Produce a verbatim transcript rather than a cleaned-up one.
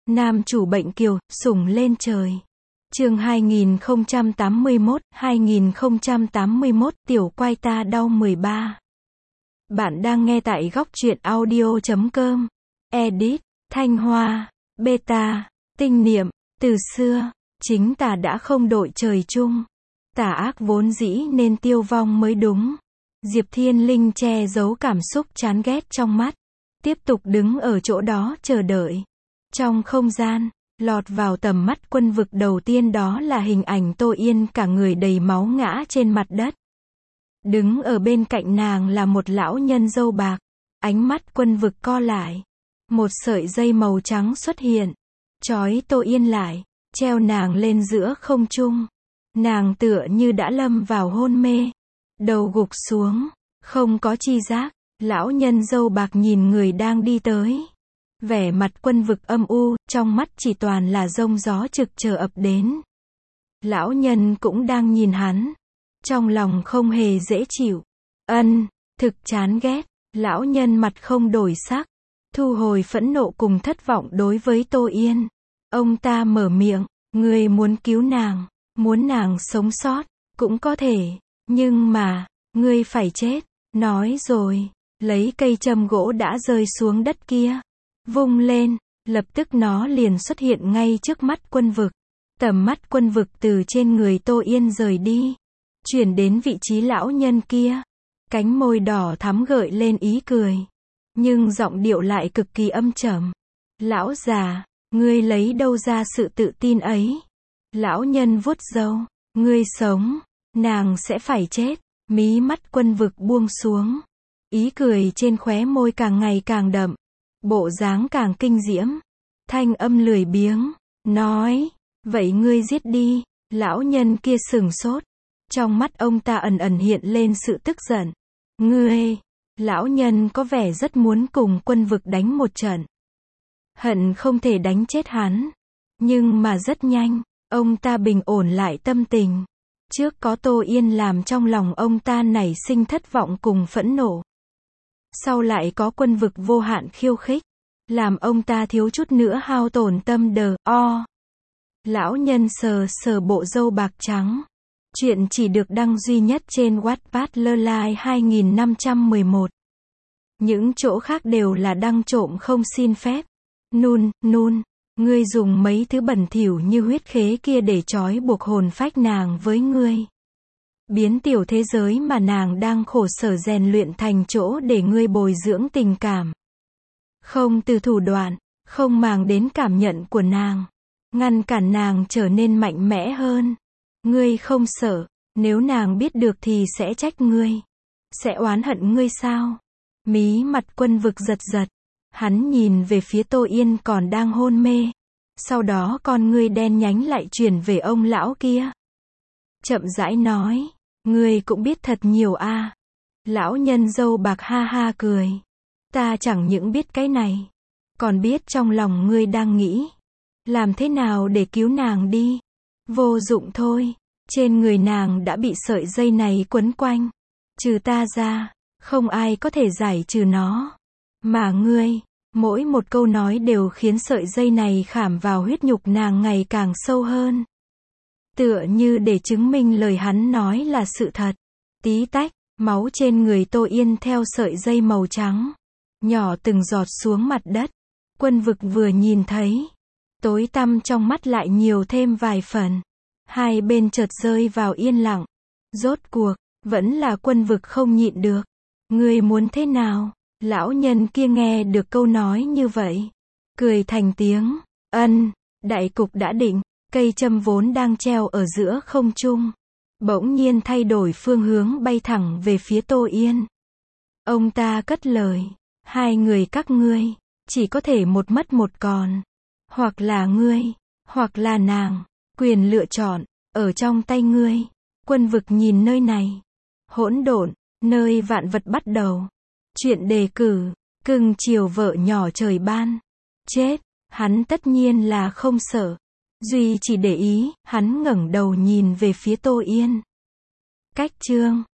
Nam chủ bệnh kiều, sủng lên trời. Chương hai nghìn không trăm tám mươi mốt, hai nghìn không trăm tám mươi mốt, tiểu quai ta đau mười ba. Bạn đang nghe tại góc truyện audio chấm com. Edit, Thanh Hoa, Beta, Tinh Niệm, từ xưa, chính tà đã không đội trời chung. Tà ác vốn dĩ nên tiêu vong mới đúng. Diệp Thiên Linh che giấu cảm xúc chán ghét trong mắt. Tiếp tục đứng ở chỗ đó chờ đợi. Trong không gian, lọt vào tầm mắt Quân Vực đầu tiên đó là hình ảnh Tô Yên cả người đầy máu ngã trên mặt đất. Đứng ở bên cạnh nàng là một lão nhân râu bạc. Ánh mắt Quân Vực co lại. Một sợi dây màu trắng xuất hiện. Trói Tô Yên lại, treo nàng lên giữa không trung. Nàng tựa như đã lâm vào hôn mê. Đầu gục xuống, không có chi giác. Lão nhân râu bạc nhìn người đang đi tới. Vẻ mặt Quân Vực âm u, trong mắt chỉ toàn là giông gió trực chờ ập đến. Lão nhân cũng đang nhìn hắn. Trong lòng không hề dễ chịu. Ân, thực chán ghét. Lão nhân mặt không đổi sắc. Thu hồi phẫn nộ cùng thất vọng đối với Tô Yên. Ông ta mở miệng, ngươi muốn cứu nàng, muốn nàng sống sót, cũng có thể. Nhưng mà, ngươi phải chết. Nói rồi, lấy cây châm gỗ đã rơi xuống đất kia. Vung lên, lập tức nó liền xuất hiện ngay trước mắt Quân Vực. Tầm mắt Quân Vực từ trên người Tô Yên rời đi. Chuyển đến vị trí lão nhân kia. Cánh môi đỏ thắm gợi lên ý cười. Nhưng giọng điệu lại cực kỳ âm trầm. Lão già, ngươi lấy đâu ra sự tự tin ấy? Lão nhân vuốt râu. Ngươi sống, nàng sẽ phải chết. Mí mắt Quân Vực buông xuống. Ý cười trên khóe môi càng ngày càng đậm. Bộ dáng càng kinh diễm. Thanh âm lười biếng. Nói, vậy ngươi giết đi. Lão nhân kia sửng sốt. Trong mắt ông ta ẩn ẩn hiện lên sự tức giận. Ngươi, lão nhân có vẻ rất muốn cùng Quân Vực đánh một trận. Hận không thể đánh chết hắn. Nhưng mà rất nhanh, ông ta bình ổn lại tâm tình. Trước có Tô Yên làm trong lòng ông ta nảy sinh thất vọng cùng phẫn nộ. Sau lại có Quân Vực vô hạn khiêu khích. Làm ông ta thiếu chút nữa hao tổn tâm đờ, o. Lão nhân sờ sờ bộ râu bạc trắng. Chuyện chỉ được đăng duy nhất trên Wattpad Lơ Lai hai nghìn năm trăm mười một. Những chỗ khác đều là đăng trộm không xin phép. Nun, nun, ngươi dùng mấy thứ bẩn thỉu như huyết khế kia để trói buộc hồn phách nàng với ngươi. Biến tiểu thế giới mà nàng đang khổ sở rèn luyện thành chỗ để ngươi bồi dưỡng tình cảm. Không từ thủ đoạn, không màng đến cảm nhận của nàng. Ngăn cản nàng trở nên mạnh mẽ hơn. Ngươi không sợ, nếu nàng biết được thì sẽ trách ngươi. Sẽ oán hận ngươi sao? Mí mặt Quân Vực giật giật. Hắn nhìn về phía Tô Yên còn đang hôn mê. Sau đó con ngươi đen nhánh lại chuyển về ông lão kia. Chậm rãi nói, ngươi cũng biết thật nhiều a. À. Lão nhân râu bạc ha ha cười. Ta chẳng những biết cái này, còn biết trong lòng ngươi đang nghĩ. Làm thế nào để cứu nàng đi? Vô dụng thôi. Trên người nàng đã bị sợi dây này quấn quanh. Trừ ta ra, không ai có thể giải trừ nó. Mà ngươi, mỗi một câu nói đều khiến sợi dây này khảm vào huyết nhục nàng ngày càng sâu hơn. Tựa như để chứng minh lời hắn nói là sự thật. Tí tách, máu trên người Tô Yên theo sợi dây màu trắng. Nhỏ từng giọt xuống mặt đất. Quân Vực vừa nhìn thấy. Tối tăm trong mắt lại nhiều thêm vài phần. Hai bên chợt rơi vào yên lặng. Rốt cuộc, vẫn là Quân Vực không nhịn được. Ngươi muốn thế nào? Lão nhân kia nghe được câu nói như vậy. Cười thành tiếng. Ân, đại cục đã định. Cây châm vốn đang treo ở giữa không trung. Bỗng nhiên thay đổi phương hướng bay thẳng về phía Tô Yên. Ông ta cất lời. Hai người các ngươi, chỉ có thể một mất một còn. Hoặc là ngươi, hoặc là nàng. Quyền lựa chọn, ở trong tay ngươi. Quân Vực nhìn nơi này. Hỗn độn, nơi vạn vật bắt đầu. Chuyện đề cử, cưng chiều vợ nhỏ trời ban. Chết, hắn tất nhiên là không sợ. Duy chỉ để ý, hắn ngẩng đầu nhìn về phía Tô Yên. Cách chương.